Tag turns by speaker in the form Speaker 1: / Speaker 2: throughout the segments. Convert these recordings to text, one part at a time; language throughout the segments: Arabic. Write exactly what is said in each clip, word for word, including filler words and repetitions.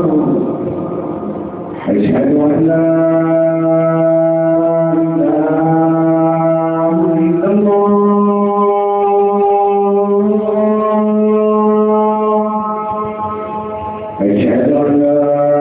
Speaker 1: أشهد أن لا إله إلا الله أشهد أن لا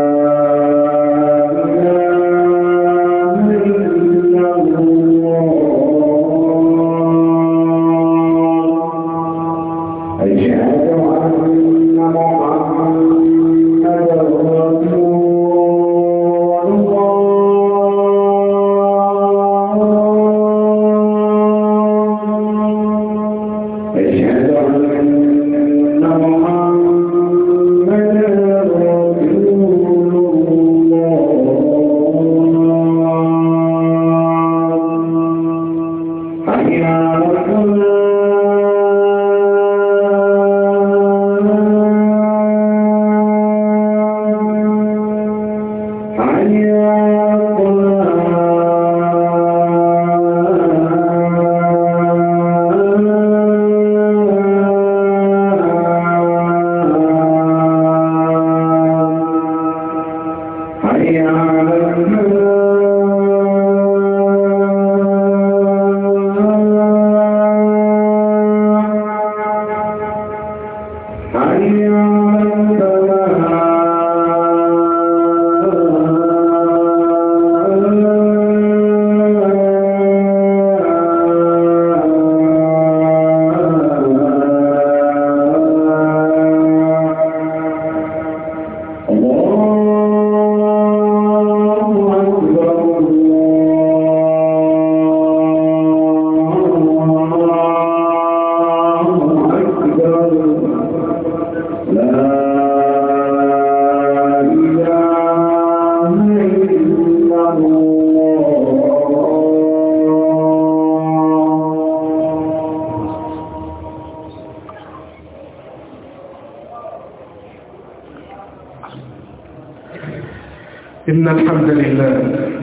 Speaker 2: إن الحمد لله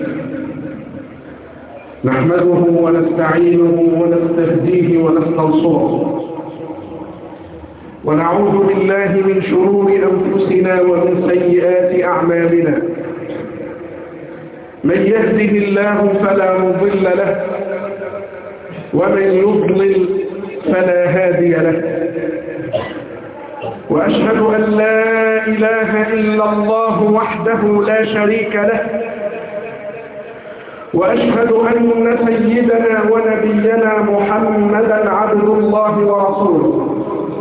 Speaker 2: نحمده ونستعينه ونستهديه ونستنصره ونعوذ بالله من شرور أنفسنا ومن سيئات أعمالنا. من يهده الله فلا مضل له ومن يضلل فلا هادي له. وأشهد أن لا إله إلا الله وحده لا شريك له، وأشهد أن سيدنا ونبينا محمدا عبد الله ورسوله.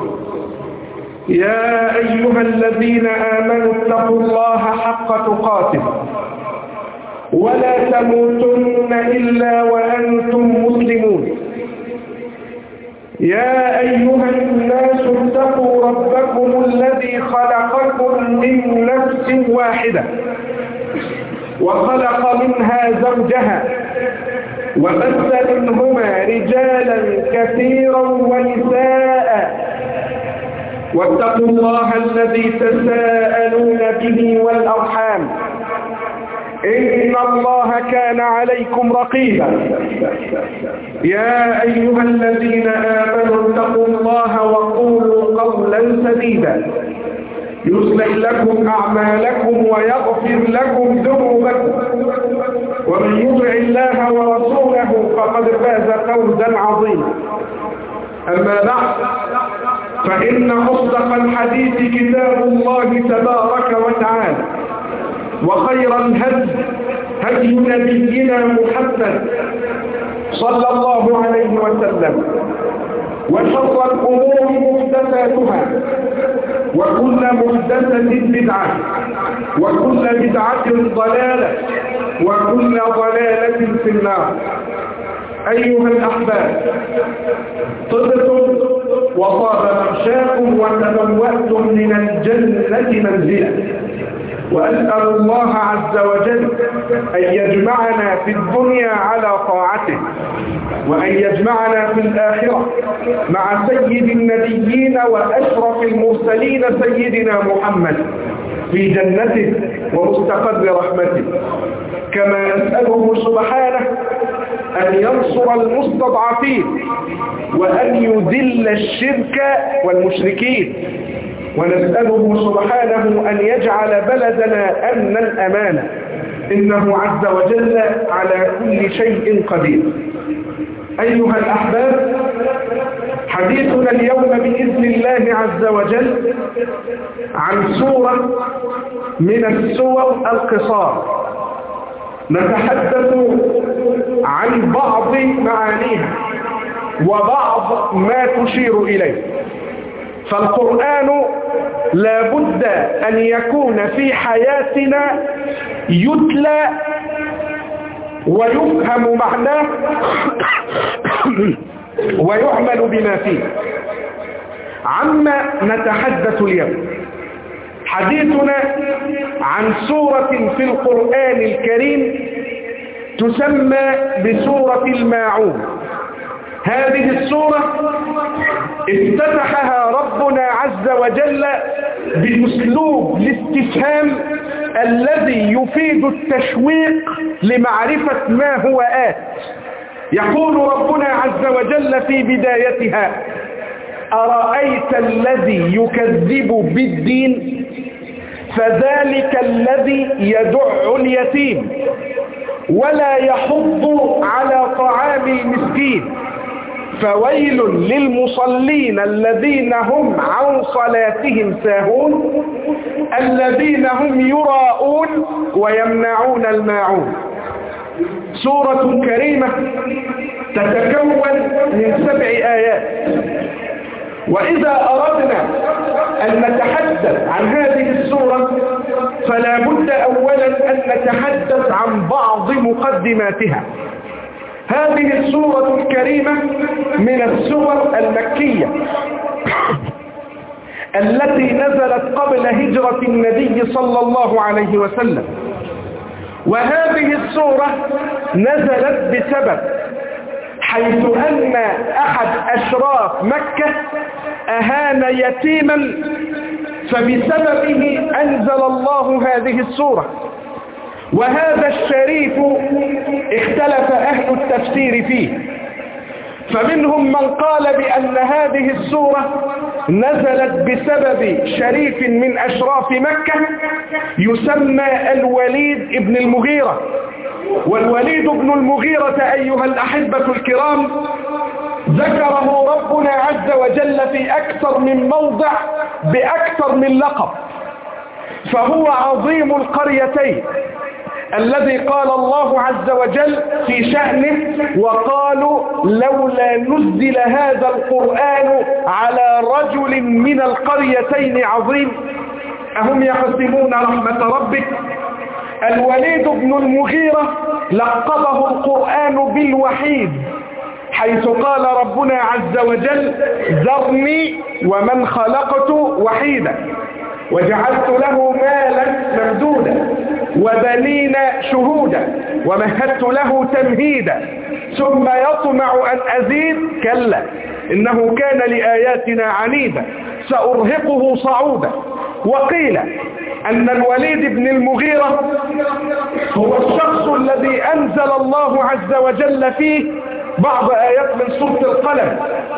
Speaker 2: يا أيها الذين آمنوا اتقوا الله حق تقاته ولا تموتن إلا وأنتم مسلمون. يا أيها الناس اتقوا ربكم الذي خلقكم من نفس واحدة وخلق منها زوجها وبث منهما رجالا كثيرا ونساء، واتقوا الله الذي تساءلون به والأرحام إن الله كان عليكم رقيبا. يا أيها الذين آمنوا اتقوا الله وقولوا قولا سديدا يصلح لكم أعمالكم ويغفر لكم ذنوبكم، ومن يطع الله ورسوله فقد فاز فوزا عظيما. أما بعد، فإن أصدق الحديث كتاب الله تبارك وتعالى، وخير الهدي هدي نبينا محمد صلى الله عليه وسلم، وشر الأمور محدثاتها، وكل محدثة بدعة، وكل بدعة ضلالة، وكل ضلالة في النار. أيها الأحباب، طبتم وطاب ممشاكم وتبوأتم من الجنة منزلا، وأسأل الله عز وجل أن يجمعنا في الدنيا على طاعته، وأن يجمعنا في الآخرة مع سيد النبيين وأشرف المرسلين سيدنا محمد في جنته ومستقر رحمته. كما أسأله سبحانه أن ينصر المستضعفين وأن يذل الشرك والمشركين، ونسأله سبحانه أن يجعل بلدنا أمنا أمانا، إنه عز وجل على كل شيء قدير. أيها الأحباب، حديثنا اليوم بإذن الله عز وجل عن سورة من السور القصار، نتحدث عن بعض معانيها وبعض ما تشير إليه. فالقرآن لا بد أن يكون في حياتنا يتلى ويفهم معناه ويعمل بما فيه. عما نتحدث اليوم، حديثنا عن سورة في القرآن الكريم تسمى بسورة الماعون. هذه السورة افتتحها ربنا عز وجل بأسلوب الاستفهام الذي يفيد التشويق لمعرفة ما هو آت. يقول ربنا عز وجل في بدايتها: أرأيت الذي يكذب بالدين فذلك الذي يدع اليتيم ولا يحض على طعام المسكين فويل للمصلين الذين هم عن صلاتهم ساهون الذين هم يراءون ويمنعون الماعون. سورة كريمة تتكون من سبع آيات، وإذا أردنا أن نتحدث عن هذه السورة فلا بد أولا أن نتحدث عن بعض مقدماتها. هذه السورة الكريمة من السور المكية التي نزلت قبل هجرة النبي صلى الله عليه وسلم، وهذه السورة نزلت بسبب حيث أن أحد أشراف مكة أهان يتيما، فبسببه أنزل الله هذه السورة. وهذا الشريف اختلف أهل التفسير فيه، فمنهم من قال بأن هذه السورة نزلت بسبب شريف من أشراف مكة يسمى الوليد ابن المغيرة. والوليد ابن المغيرة أيها الأحبة الكرام ذكره ربنا عز وجل في أكثر من موضع بأكثر من لقب، فهو عظيم القريتين الذي قال الله عز وجل في شأنه: وقالوا لولا نزل هذا القرآن على رجل من القريتين عظيم أهم يقسمون رحمة ربك. الوليد بن المغيرة لقبه القرآن بالوحيد، حيث قال ربنا عز وجل: ذرني ومن خلقت وحيدا وجعلت له مالا ممدودا وبنين شهودا ومهدت له تمهيدا ثم يطمع أن أزيد كلا إنه كان لآياتنا عنيدا سأرهقه صعودا. وقيل أن الوليد بن المغيرة هو الشخص الذي أنزل الله عز وجل فيه بعض آيات من سورة القلم: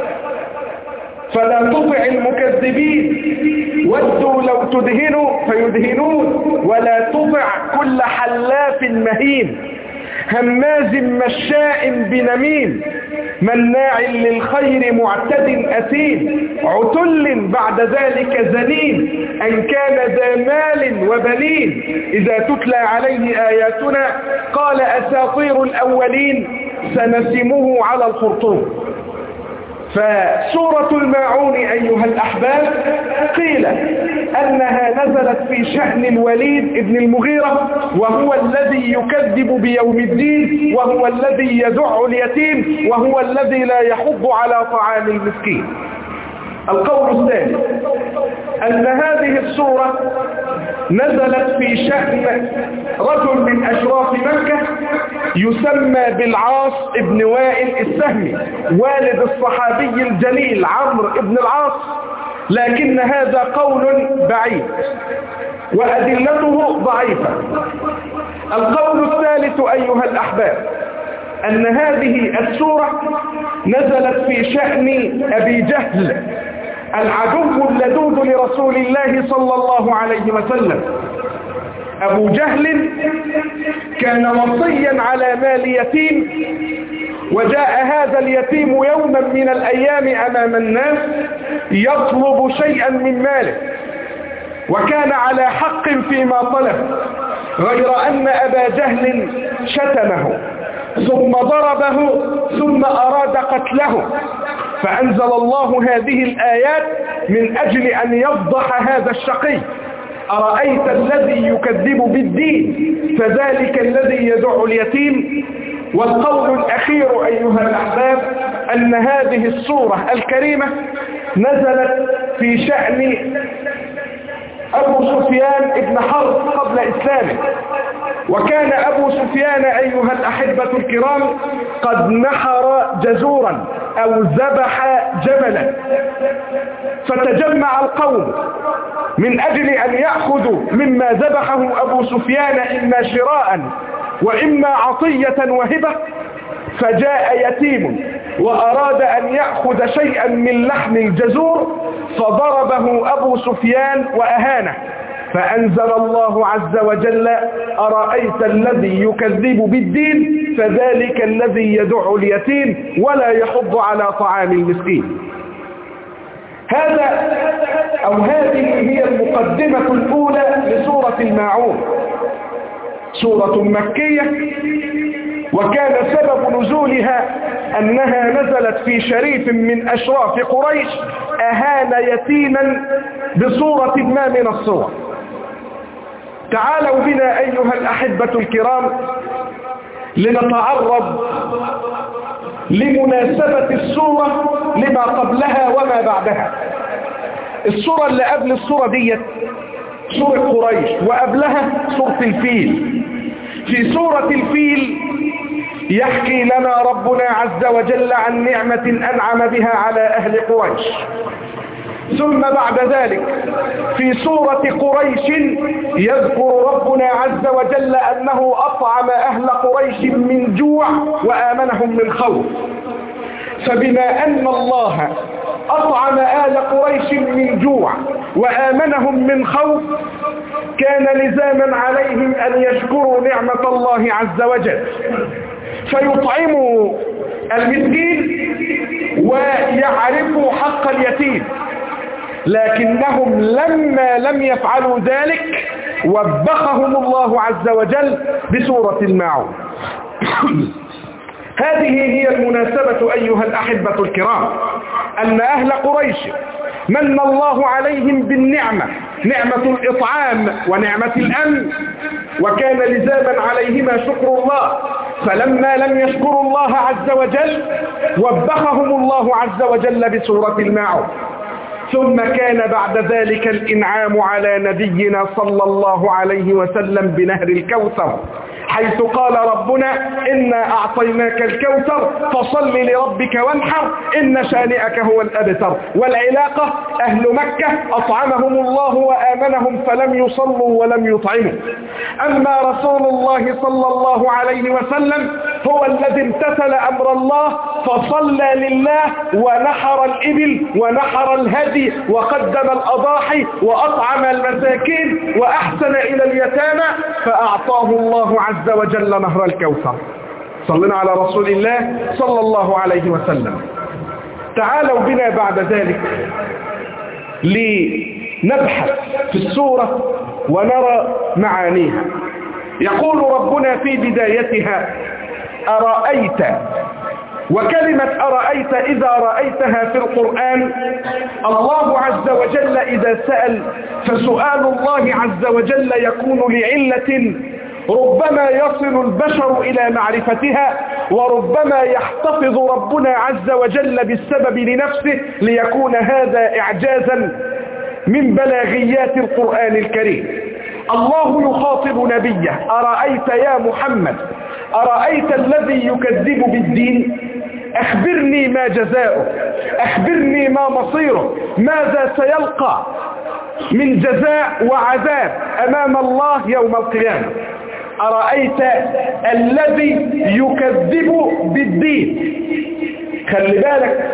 Speaker 2: فلا تطع المكذبين ودوا لو تدهنوا فيدهنون ولا تطع كل حلاف مهين هماز مشاء بنميم مناع للخير معتد أثيم عتل بعد ذلك زنيم أن كان ذا مال وبنين إذا تتلى عليه آياتنا قال أساطير الأولين سنسمه على الخرطوم. فسورة الماعون أيها الأحباب قيل أنها نزلت في شأن الوليد بن المغيرة، وهو الذي يكذب بيوم الدين، وهو الذي يدع اليتيم، وهو الذي لا يحض على طعام المسكين. القول الثاني أن هذه السورة نزلت في شأن رجل من أشراف مكة يسمى بالعاص ابن وائل السهمي والد الصحابي الجليل عمرو ابن العاص، لكن هذا قول بعيد وأدلته ضعيفة. القول الثالث أيها الأحباب أن هذه السورة نزلت في شأن أبي جهل العدو اللدود لرسول الله صلى الله عليه وسلم. أبو جهل كان وصيا على مال يتيم، وجاء هذا اليتيم يوما من الأيام أمام الناس يطلب شيئا من ماله، وكان على حق فيما طلب، غير أن أبا جهل شتمه ثم ضربه ثم أراد قتله، فأنزل الله هذه الآيات من أجل أن يفضح هذا الشقي. أرأيت الذي يكذب بالدين فذلك الذي يدع اليتيم. والقول الأخير أيها الأحباب أن هذه السورة الكريمة نزلت في شأن أبو سفيان ابن حرب قبل إسلامه، وكان أبو سفيان أيها الأحبة الكرام قد نحر جزورا أو ذبح جملا، فتجمع القوم من أجل أن يأخذوا مما ذبحه أبو سفيان إما شراء وإما عطية وهبة، فجاء يتيم وأراد أن يأخذ شيئا من لحم الجزور فضربه أبو سفيان وأهانه، فأنزل الله عز وجل أرأيت الذي يكذب بالدين فذلك الذي يدع اليتيم ولا يحض على طعام المسكين. هذا أو هذه هي المقدمة الأولى لسورة الماعون، سورة مكية، وكان سبب نزولها أنها نزلت في شريف من أشراف قريش أهان يتيما بصورة ما من الصور. تعالوا بنا أيها الأحبة الكرام لنتعرض لمناسبة السورة لما قبلها وما بعدها. السورة اللي قبل السورة ديت سورة قريش، وقبلها سورة الفيل. في سورة الفيل يحكي لنا ربنا عز وجل عن نعمة أنعم بها على أهل قريش، ثم بعد ذلك في سورة قريش يذكر ربنا عز وجل أنه أطعم أهل قريش من جوع وآمنهم من خوف. فبما أن الله أطعم آل قريش من جوع وآمنهم من خوف كان لزاما عليهم أن يشكروا نعمة الله عز وجل، فيطعموا المسكين ويعرفوا حق اليتيم، لكنهم لما لم يفعلوا ذلك وبخهم الله عز وجل بسورة الماعون. هذه هي المناسبة أيها الأحبة الكرام، أن أهل قريش من الله عليهم بالنعمة، نعمة الإطعام ونعمة الأمن، وكان لزاما عليهما شكر الله، فلما لم يشكروا الله عز وجل وبخهم الله عز وجل بسورة الماعون. ثم كان بعد ذلك الإنعام على نبينا صلى الله عليه وسلم بنهر الكوثر، حيث قال ربنا إنا أعطيناك الكوثر فصل لربك وانحر إن شانئك هو الأبتر. والعلاقة أهل مكة أطعمهم الله وآمنهم فلم يصلوا ولم يطعموا، أما رسول الله صلى الله عليه وسلم هو الذي امتثل أمر الله فصلى لله ونحر الإبل ونحر الهدي وقدم الأضاحي وأطعم المساكين وأحسن إلى اليتامى، فأعطاه الله عز وجل نهر الكوثر. صلنا على رسول الله صلى الله عليه وسلم. تعالوا بنا بعد ذلك لنبحث في السورة ونرى معانيها. يقول ربنا في بدايتها أرأيت، وكلمة أرأيت إذا رأيتها في القرآن الله عز وجل إذا سأل فسؤال الله عز وجل يكون لعلة ربما يصل البشر إلى معرفتها، وربما يحتفظ ربنا عز وجل بالسبب لنفسه ليكون هذا إعجازا من بلاغيات القرآن الكريم. الله يخاطب نبيه أرأيت يا محمد، أرأيت الذي يكذب بالدين، أخبرني ما جزاؤه، أخبرني ما مصيره، ماذا سيلقى من جزاء وعذاب أمام الله يوم القيامة. أرأيت الذي يكذب بالدين، خلي بالك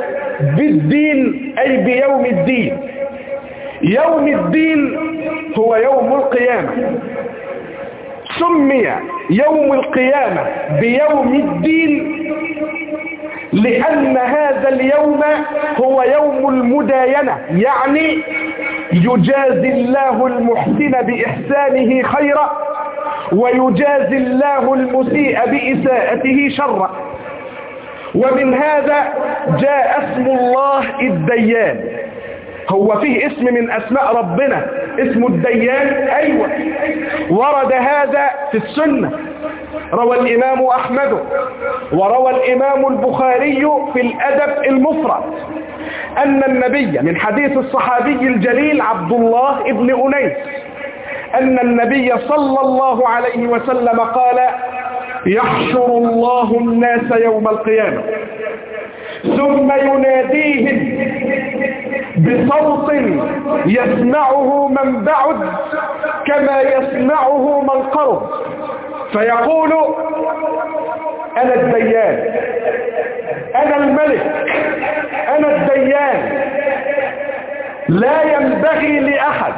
Speaker 2: بالدين أي بيوم الدين. يوم الدين هو يوم القيامة. سمي يوم القيامة بيوم الدين لأن هذا اليوم هو يوم المداينة، يعني يجازي الله المحسن بإحسانه خيرا ويجازي الله المسيء بإساءته شرا. ومن هذا جاء اسم الله الديان. هو فيه اسم من أسماء ربنا اسمه الديان؟ أيوة، ورد هذا في السنة. روى الإمام أحمد وروى الإمام البخاري في الأدب المفرد أن النبي، من حديث الصحابي الجليل عبد الله بن أنيس، أن النبي صلى الله عليه وسلم قال: يحشر الله الناس يوم القيامة ثم يناديهم بصوت يسمعه من بعد كما يسمعه من قرب، فيقول: أنا الديان، أنا الملك، أنا الديان، لا ينبغي لأحد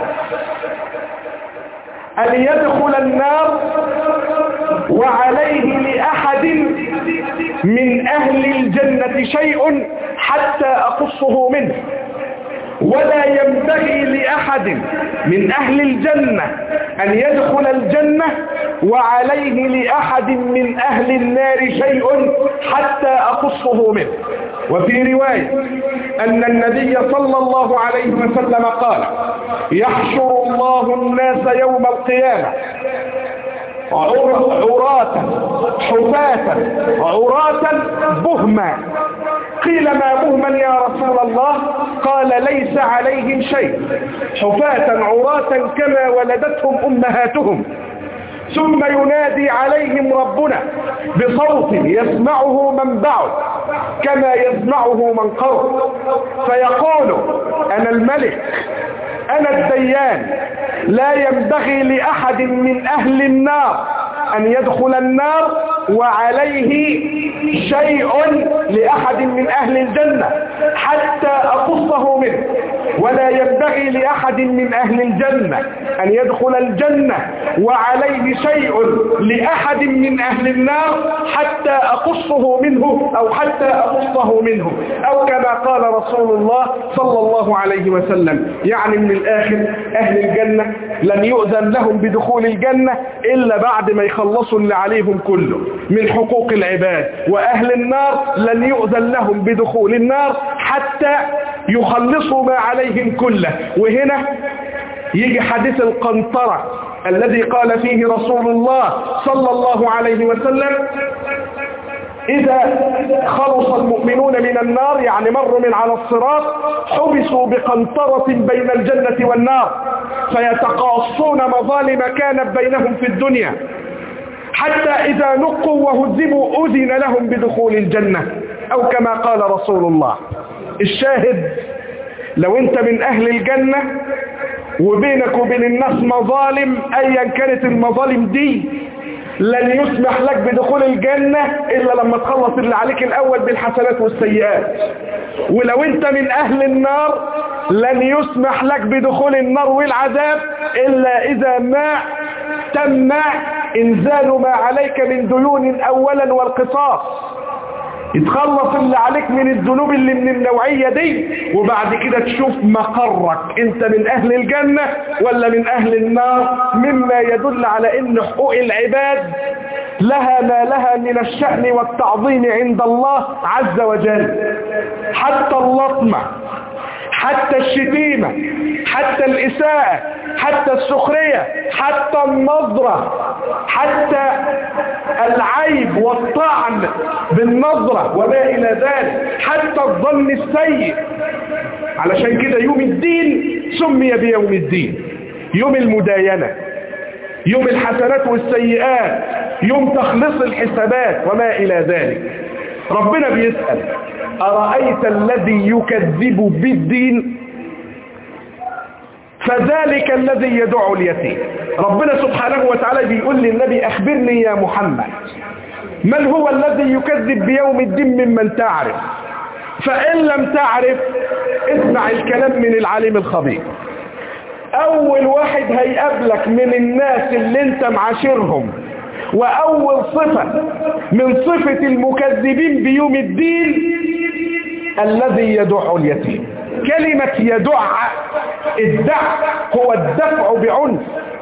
Speaker 2: أن يدخل النار وعليه لأحد من أهل الجنة شيء حتى أقصه منه، ولا ينبغي لأحد من أهل الجنة أن يدخل الجنة وعليه لأحد من أهل النار شيء حتى أقصه منه. وفي رواية أن النبي صلى الله عليه وسلم قال: يحشر الله الناس يوم القيامة عراة حفاة عراة بهما. قيل: ما بهما يا رسول الله؟ قال: ليس عليهم شيء، حفاة عراة كما ولدتهم أمهاتهم. ثم ينادي عليهم ربنا بصوت يسمعه من بعد كما يسمعه من قرب، فيقول: أنا الملك، أنا الديان، لا ينبغي لأحد من أهل النار أن يدخل النار وعليه شيء لأحد من أهل الجنة حتى أقصه منه، ولا ينبغي لأحد من أهل الجنة أن يدخل الجنة وعليه شيء لأحد من أهل النار حتى أقصه منه أو حتى أقصه منه، أو كما قال رسول الله صلى الله عليه وسلم. يعني من الآخر أهل الجنة لن يؤذن لهم بدخول الجنة إلا بعد ما يخلصوا اللي عليهم كله من حقوق العباد، وأهل النار لن يؤذن لهم بدخول النار حتى يخلصوا ما عليهم كله. وهنا يجي حديث القنطرة الذي قال فيه رسول الله صلى الله عليه وسلم: إذا خلص المؤمنون من النار، يعني مروا من على الصراط، حبسوا بقنطرة بين الجنة والنار فيتقاصون مظالم كانت بينهم في الدنيا، حتى إذا نقوا وهزموا أذن لهم بدخول الجنة، أو كما قال رسول الله. الشاهد: لو أنت من أهل الجنة وبينك وبين الناس مظالم أيا كانت المظالم دي، لن يسمح لك بدخول الجنة إلا لما تخلص اللي عليك الأول بالحسنات والسيئات. ولو أنت من أهل النار لن يسمح لك بدخول النار والعذاب إلا إذا ما تم إنزال ما عليك من ديون أولا والقصاص، يتخلص اللي عليك من الذنوب اللي من النوعية دي، وبعد كده تشوف مقرك انت من اهل الجنة ولا من اهل النار، مما يدل على ان حقوق العباد لها ما لها من الشأن والتعظيم عند الله عز وجل. حتى اللطمة، حتى الشتيمة، حتى الإساءة، حتى السخرية، حتى النظرة، حتى العيب والطعن بالنظرة وما إلى ذلك، حتى الظن السيء. علشان كده يوم الدين سمي بيوم الدين، يوم المداينة، يوم الحسنات والسيئات، يوم تخلص الحسابات وما إلى ذلك. ربنا بيسأل: أرأيت الذي يكذب بالدين فذلك الذي يدعو اليتيم. ربنا سبحانه وتعالى بيقول للنبي: أخبرني يا محمد من هو الذي يكذب بيوم الدين ممن تعرف؟ فإن لم تعرف اسمع الكلام من العليم الخبير. أول واحد هيقابلك من الناس اللي انت معاشرهم وأول صفة من صفة المكذبين بيوم الدين الذي يدع اليتيم. كلمة يدع، الدع هو الدفع بعنف،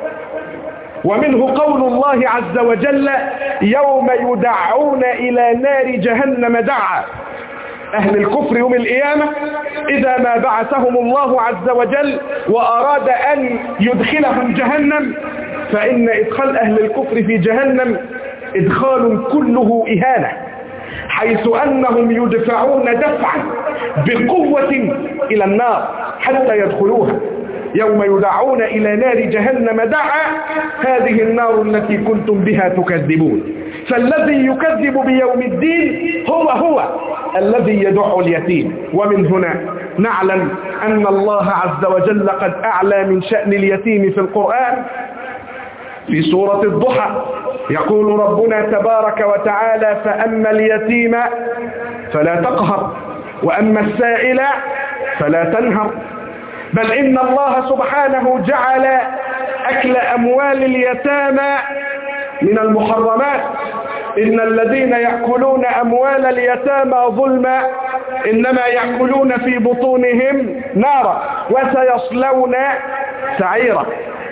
Speaker 2: ومنه قول الله عز وجل يوم يدعون إلى نار جهنم دعا. أهل الكفر يوم القيامة إذا ما بعثهم الله عز وجل وأراد أن يدخلهم جهنم، فإن إدخال أهل الكفر في جهنم إدخال كله إهانة، حيث أنهم يدفعون دفعا بقوة إلى النار حتى يدخلوها. يوم يدعون إلى نار جهنم دعا، هذه النار التي كنتم بها تكذبون. فالذي يكذب بيوم الدين هو هو الذي يدع اليتيم. ومن هنا نعلم أن الله عز وجل قد أعلى من شأن اليتيم في القرآن. في سورة الضحى يقول ربنا تبارك وتعالى فأما اليتيم فلا تقهر وأما السائل فلا تنهر. بل إن الله سبحانه جعل أكل أموال اليتامى من المحرمات. إن الذين يأكلون أموال اليتامى ظلما إنما يأكلون في بطونهم نارا وسيصلون سعيرا.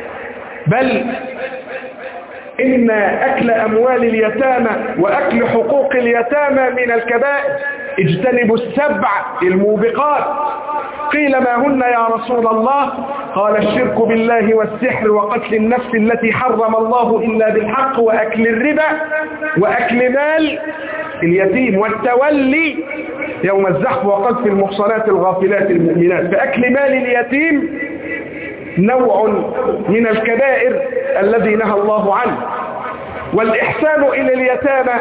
Speaker 2: بل إن أكل أموال اليتامى وأكل حقوق اليتامى من الكبائر. اجتنبوا السبع الموبقات. قيل ما هن يا رسول الله؟ قال الشرك بالله والسحر وقتل النفس التي حرم الله إلا بالحق وأكل الربا وأكل مال اليتيم والتولي يوم الزحف وقذف المحصنات الغافلات المؤمنات. فأكل مال اليتيم نوع من الكبائر الذي نهى الله عنه. والإحسان إلى اليتامى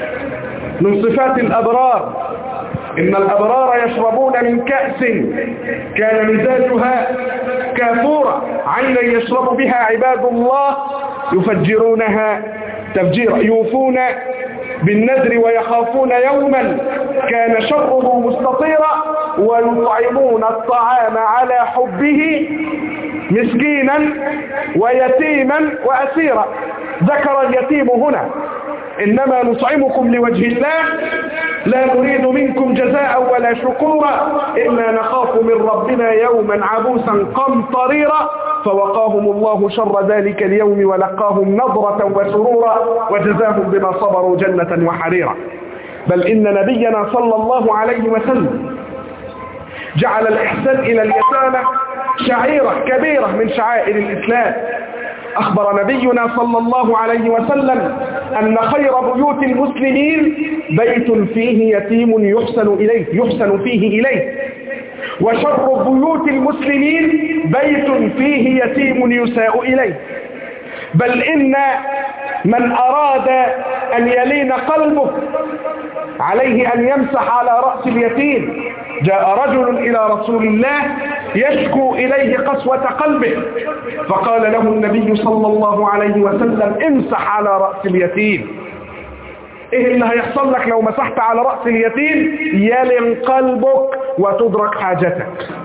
Speaker 2: من صفات الأبرار. إن الأبرار يشربون من كأس كان مزاجها كافورا عينا يشرب بها عباد الله يفجرونها تفجيرا يوفون بالنذر ويخافون يوما كان شره مستطيرا ويطعمون الطعام على حبه مسكينا ويتيما وأسيرا. ذكر اليتيم هنا إنما نطعمكم لوجه الله لا نريد منكم جزاء ولا شكورا إنا نخاف من ربنا يوما عبوسا قمطريرا فوقاهم الله شر ذلك اليوم ولقاهم نضرة وسرورا وجزاهم بما صبروا جنة وحريرا. بل إن نبينا صلى الله عليه وسلم جعل الإحسان إلى اليتامى شعيرة كبيرة من شعائر الإسلام. أخبر نبينا صلى الله عليه وسلم أن خير بيوت المسلمين بيت فيه يتيم يحسن إليه يحسن فيه إليه، وشر بيوت المسلمين بيت فيه يتيم يساء إليه. بل إن من أراد أن يلين قلبه عليه أن يمسح على رأس اليتيم. جاء رجل إلى رسول الله يشكو إليه قسوة قلبه فقال له النبي صلى الله عليه وسلم امسح على رأس اليتيم. ايه اللي هيحصل لك لو مسحت على رأس اليتيم؟ يلن قلبك وتدرك حاجتك.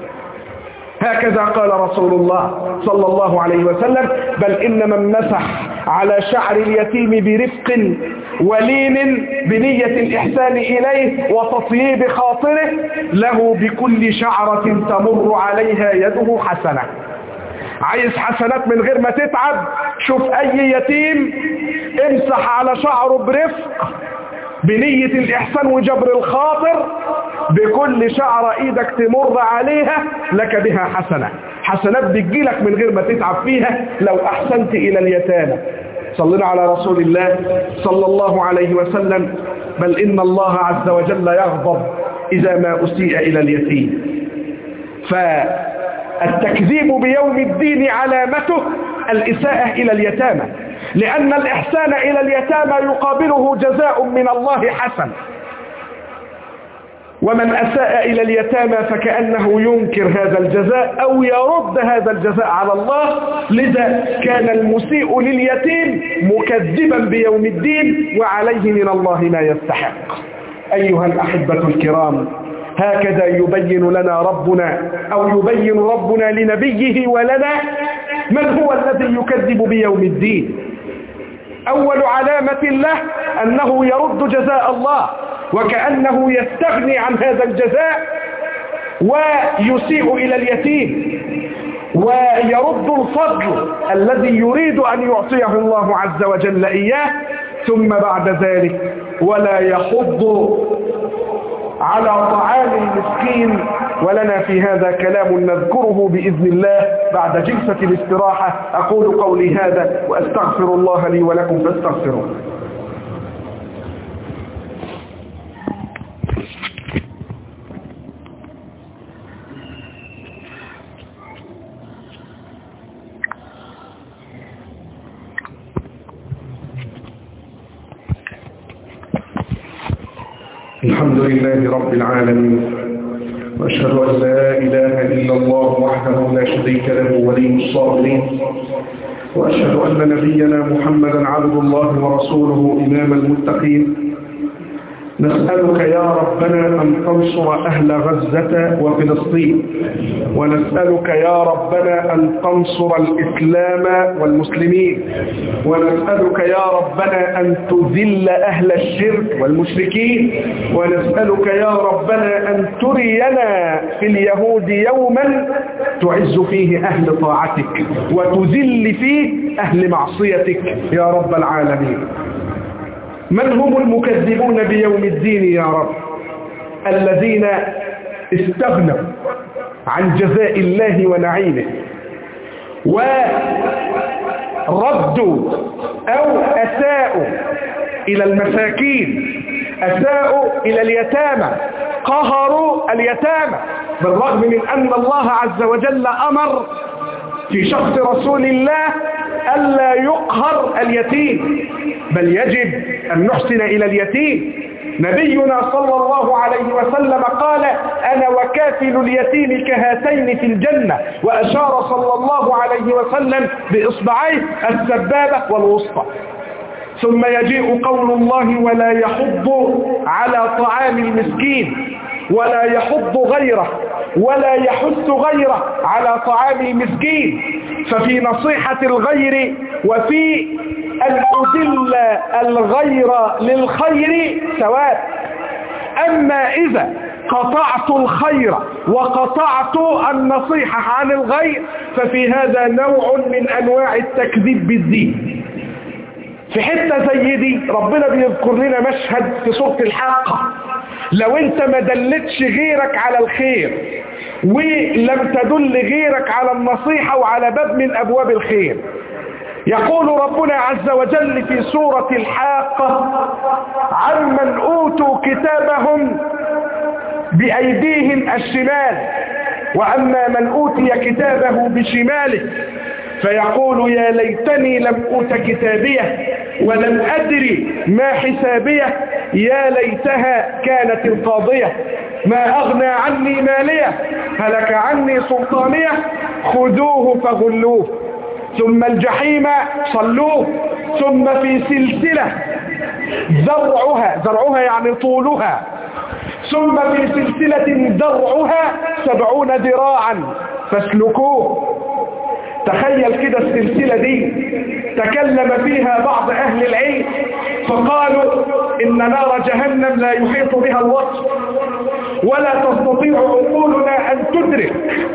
Speaker 2: هكذا قال رسول الله صلى الله عليه وسلم. بل إن من مسح على شعر اليتيم برفق ولين بنية الإحسان إليه وتطييب خاطره له بكل شعرة تمر عليها يده حسنة. عايز حسنات من غير ما تتعب؟ شوف أي يتيم امسح على شعره برفق بنية الإحسان وجبر الخاطر، بكل شعرة إيدك تمر عليها لك بها حسنة. حسنات بتجيلك من غير ما تتعب فيها لو أحسنت إلى اليتامى. صلنا على رسول الله صلى الله عليه وسلم. بل إن الله عز وجل يغضب إذا ما أسيء إلى اليتيم. فالتكذيب بيوم الدين علامته الإساءة إلى اليتامى، لأن الإحسان إلى اليتامى يقابله جزاء من الله حسن. ومن أساء إلى اليتامى فكأنه ينكر هذا الجزاء أو يرد هذا الجزاء على الله. لذا كان المسيء لليتيم مكذبا بيوم الدين وعليه من الله ما يستحق. أيها الأحبة الكرام، هكذا يبين لنا ربنا أو يبين ربنا لنبيه ولنا من هو الذي يكذب بيوم الدين. أول علامة له أنه يرد جزاء الله، وكأنه يستغني عن هذا الجزاء ويسيء إلى اليتيم ويرد الفضل الذي يريد أن يعطيه الله عز وجل إياه. ثم بعد ذلك ولا يحض على طعام المسكين. ولنا في هذا كلام نذكره بإذن الله بعد جلسة الاستراحة. أقول قولي هذا وأستغفر الله لي ولكم فاستغفروه. الحمد لله رب العالمين، وأشهد أن لا إله إلا الله وحده لا شريك له ولي الصالحين، وأشهد أن نبينا محمدا عبد الله ورسوله إمام المتقين. نسألك يا ربنا أن تنصر أهل غزة وفلسطين، ونسألك يا ربنا أن تنصر الإسلام والمسلمين، ونسألك يا ربنا أن تذل أهل الشرك والمشركين، ونسألك يا ربنا أن ترينا في اليهود يوما تعز فيه أهل طاعتك وتذل فيه أهل معصيتك يا رب العالمين. من هم المكذبون بيوم الدين يا رب؟ الذين استغنوا عن جزاء الله ونعيمه وردوا أو أساءوا إلى المساكين، أساءوا إلى اليتامى، قهروا اليتامى، بالرغم من أن الله عز وجل أمر في شخص رسول الله ألا يقهر اليتيم، بل يجب أن نحسن إلى اليتيم. نبينا صلى الله عليه وسلم قال: أنا وكافل اليتيم كهاتين في الجنة، وأشار صلى الله عليه وسلم بإصبعيه السبابة والوسطى. ثم يجيء قول الله: ولا يحض على طعام المسكين، ولا يحض غيره ولا يحث غيره على طعام المسكين. ففي نصيحة الغير وفي أن أدل الغير للخير سواء. أما إذا قطعت الخير وقطعت النصيحة عن الغير ففي هذا نوع من أنواع التكذيب بالدين. في حتة زي دي ربنا بيذكر لنا مشهد في سورة الحاقة. لو انت ما دلتش غيرك على الخير ولم تدل غيرك على النصيحة وعلى باب من أبواب الخير، يقول ربنا عز وجل في سورة الحاقة: عمن أوتوا كتابهم بأيديهم الشمال، وأما من أوتي كتابه بشماله فيقول: يا ليتني لم أوت كتابيه ولم أدري ما حسابيه، يا ليتها كانت القاضية، ما أغنى عني ماليه، هلك عني سلطانيه، خذوه فغلوه ثم الجحيم صلوه، ثم في سلسلة ذرعها، ذرعها يعني طولها، ثم في سلسلة ذرعها سبعون ذراعا فاسلكوه. تخيل كده السلسلة دي تكلم فيها بعض أهل العلم فقالوا إن نار جهنم لا يحيط بها الوصف، ولا تستطيع عقولنا أن تدرك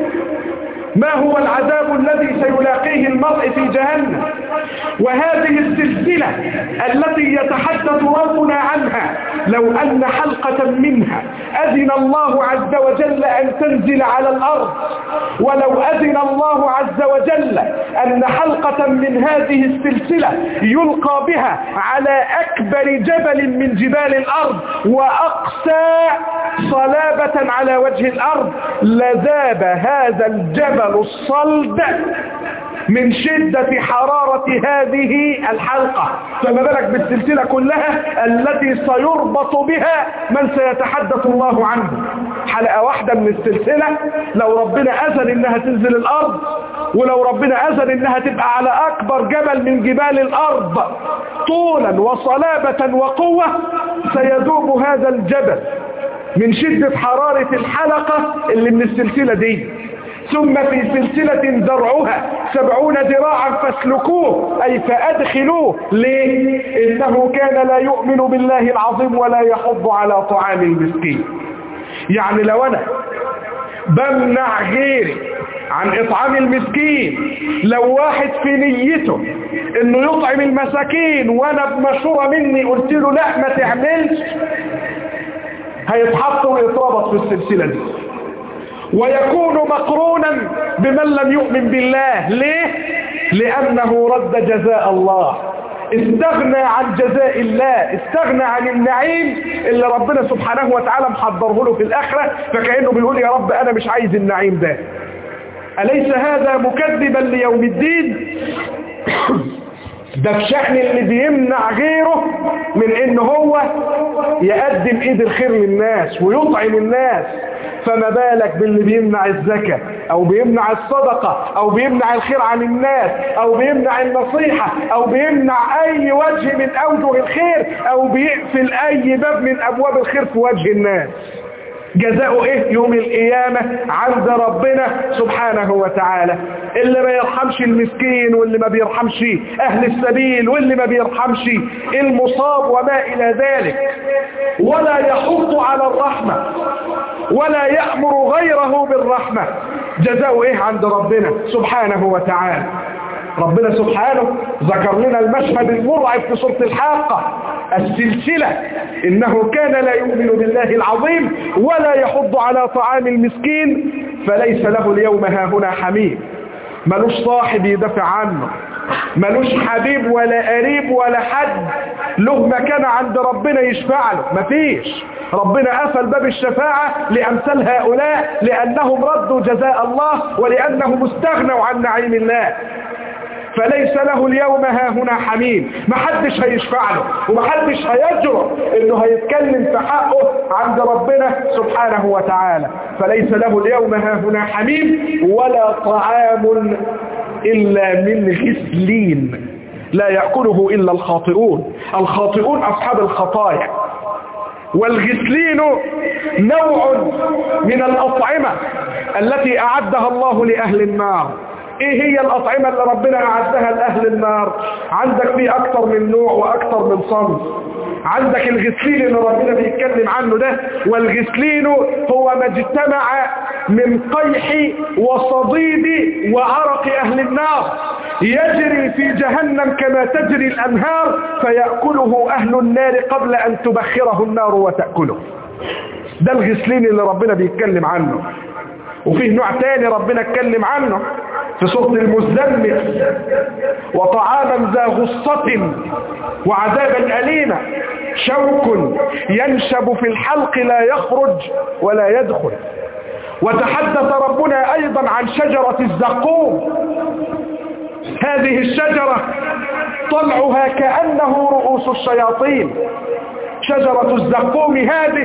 Speaker 2: ما هو العذاب الذي سيلاقيه المرء في جهنم. وهذه السلسلة التي يتحدث ربنا عنها لو أن حلقة منها أذن الله عز وجل أن تنزل على الأرض، ولو أذن الله عز وجل أن حلقة من هذه السلسلة يلقى بها على أكبر جبل من جبال الأرض وأقسى صلابة على وجه الأرض لذاب هذا الجبل الصلب من شدة حرارة هذه الحلقة، فما بالك بالسلسلة كلها التي سيربط بها من سيتحدث الله عنه. حلقة واحدة من السلسلة لو ربنا أذن إنها تنزل الأرض، ولو ربنا أذن إنها تبقى على أكبر جبل من جبال الأرض طولا وصلابة وقوة، سيذوب هذا الجبل من شدة حرارة الحلقة اللي من السلسلة دي. ثم في سلسلة ذرعها سبعون ذراعا فاسلكوه أي فأدخلوه. ليه؟ إنه كان لا يؤمن بالله العظيم ولا يحض على طعام المسكين. يعني لو أنا بمنع غيري عن إطعام المسكين، لو واحد في نيته إنه يطعم المساكين وأنا بمشورة مني قلت له لا ما تعملش، هيتحط ويتربط في السلسلة دي ويكون مقرونا بمن لم يؤمن بالله. ليه؟ لأنه رد جزاء الله، استغنى عن جزاء الله، استغنى عن النعيم اللي ربنا سبحانه وتعالى محضره له في الآخرة، فكأنه بيقول يا رب أنا مش عايز النعيم ده. أليس هذا مكذبا ليوم الدين؟ ده في شأن اللي بيمنع غيره من إن هو يقدم إيد الخير للناس ويطعم الناس، فما بالك باللي بيمنع الزكاة أو بيمنع الصدقة أو بيمنع الخير عن الناس أو بيمنع النصيحة أو بيمنع أي وجه من أوجه الخير أو بيقفل أي باب من أبواب الخير في وجه الناس. جزاؤه ايه يوم القيامة عند ربنا سبحانه وتعالى؟ اللي ما يرحمش المسكين واللي ما بيرحمش اهل السبيل واللي ما بيرحمش المصاب وما الى ذلك، ولا يحض على الرحمة ولا يأمر غيره بالرحمة، جزاؤه ايه عند ربنا سبحانه وتعالى؟ ربنا سبحانه ذكر لنا المشهد المرعب في سورة الحاقة، السلسلة، إنه كان لا يؤمن بالله العظيم ولا يحض على طعام المسكين فليس له اليوم هاهنا حميم. ملوش صاحب يدافع عنه، ملوش حبيب ولا قريب ولا حد له مكان عند ربنا يشفع له، مفيش. ربنا قفل باب الشفاعة لأمثال هؤلاء لأنهم ردوا جزاء الله ولأنهم استغنوا عن نعيم الله. فليس له اليوم هاهنا حميم، محدش هيشفع له ومحدش هيجرؤ انه هيتكلم في حقه عند ربنا سبحانه وتعالى. فليس له اليوم هاهنا حميم ولا طعام إلا من غسلين لا يأكله إلا الخاطئون. الخاطئون أصحاب الخطايا. والغسلين نوع من الأطعمة التي أعدها الله لأهل النار. ايه هي الأطعمة اللي ربنا أعدها لأهل النار؟ عندك فيه أكتر من نوع وأكتر من صنف. عندك الغسلين اللي ربنا بيتكلم عنه ده، والغسلين هو ما اجتمع من قيح وصديد وعرق أهل النار يجري في جهنم كما تجري الأنهار فيأكله أهل النار قبل أن تبخره النار وتأكله. ده الغسلين اللي ربنا بيتكلم عنه. وفيه نوع تاني ربنا اتكلم عنه في سورة المزمل، وطعاما ذا غصة وعذابا أليما شوك ينشب في الحلق لا يخرج ولا يدخل. وتحدث ربنا أيضا عن شجرة الزقوم. هذه الشجرة طلعها كأنه رؤوس الشياطين. شجرة الزقوم هذه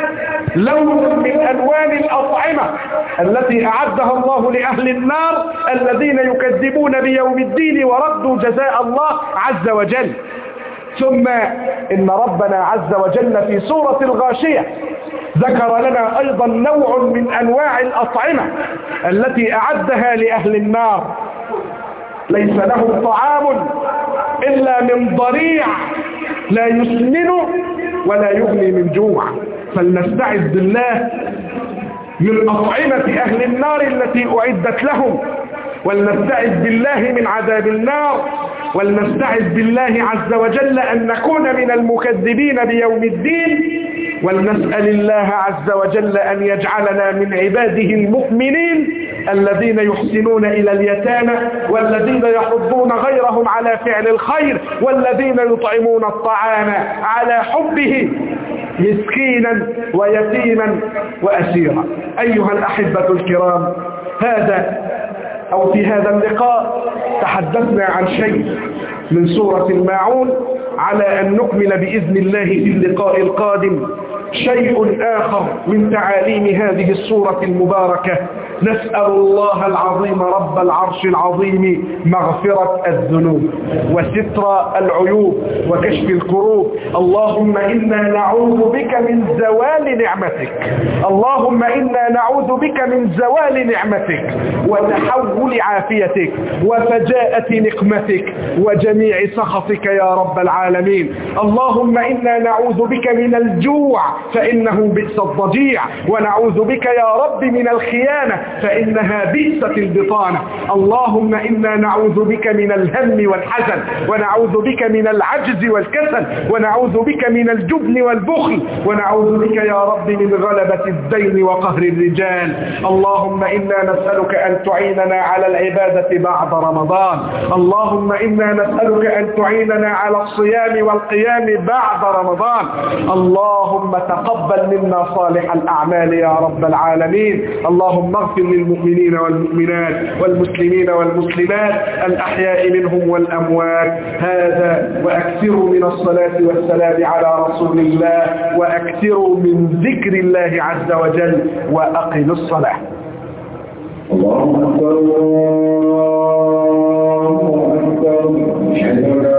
Speaker 2: لون من ألوان الأطعمة التي أعدها الله لأهل النار الذين يكذبون بيوم الدين وردوا جزاء الله عز وجل. ثم إن ربنا عز وجل في سورة الغاشية ذكر لنا أيضا نوع من أنواع الأطعمة التي أعدها لأهل النار. ليس له طعام إلا من ضريع لا يسمن ولا يغني من جوع. فلنستعذ بالله من أطعمة أهل النار التي أعدت لهم، ولنستعذ بالله من عذاب النار، ولنستعذ بالله عز وجل أن نكون من المكذبين بيوم الدين، ولنسأل الله عز وجل أن يجعلنا من عباده المؤمنين الذين يحسنون إلى اليتامى والذين يحضون غيرهم على فعل الخير والذين يطعمون الطعام على حبه مسكينا ويتيما وأسيرا. أيها الأحبة الكرام، هذا أو في هذا اللقاء تحدثنا عن شيء من سورة الماعون على أن نكمل بإذن الله في اللقاء القادم شيء آخر من تعاليم هذه السورة المباركة نسأل الله العظيم رب العرش العظيم مغفرة الذنوب وستر العيوب وكشف الكروب. اللهم إنا نعوذ بك من زوال نعمتك اللهم إنا نعوذ بك من زوال نعمتك وتحول عافيتك وفجاءة نقمتك وجميع سخطك يا رب العالمين. اللهم إنا نعوذ بك من الجوع فإنه بئس الضجيع، ونعوذ بك يا رب من الخيانة فإنها بئست البطانة. اللهم إنا نعوذ بك من الهم والحزن، ونعوذ بك من العجز والكسل، ونعوذ بك من الجبن والبخل، ونعوذ بك يا رب من غلبة الدين وقهر الرجال. اللهم إنا نسألك أن تعيننا على العبادة بعد رمضان. اللهم إنا نسألك أن تعيننا على الصيام والقيام بعد رمضان. اللهم تقبل منا صالح الأعمال يا رب العالمين. اللهم اغفر للمؤمنين والمؤمنات والمسلمين والمسلمات الأحياء منهم والأموات. هذا وأكثروا من الصلاة والسلام على رسول الله، وأكثروا من ذكر الله عز وجل، وأقم الصلاة.
Speaker 1: الله أكبر الله أكبر.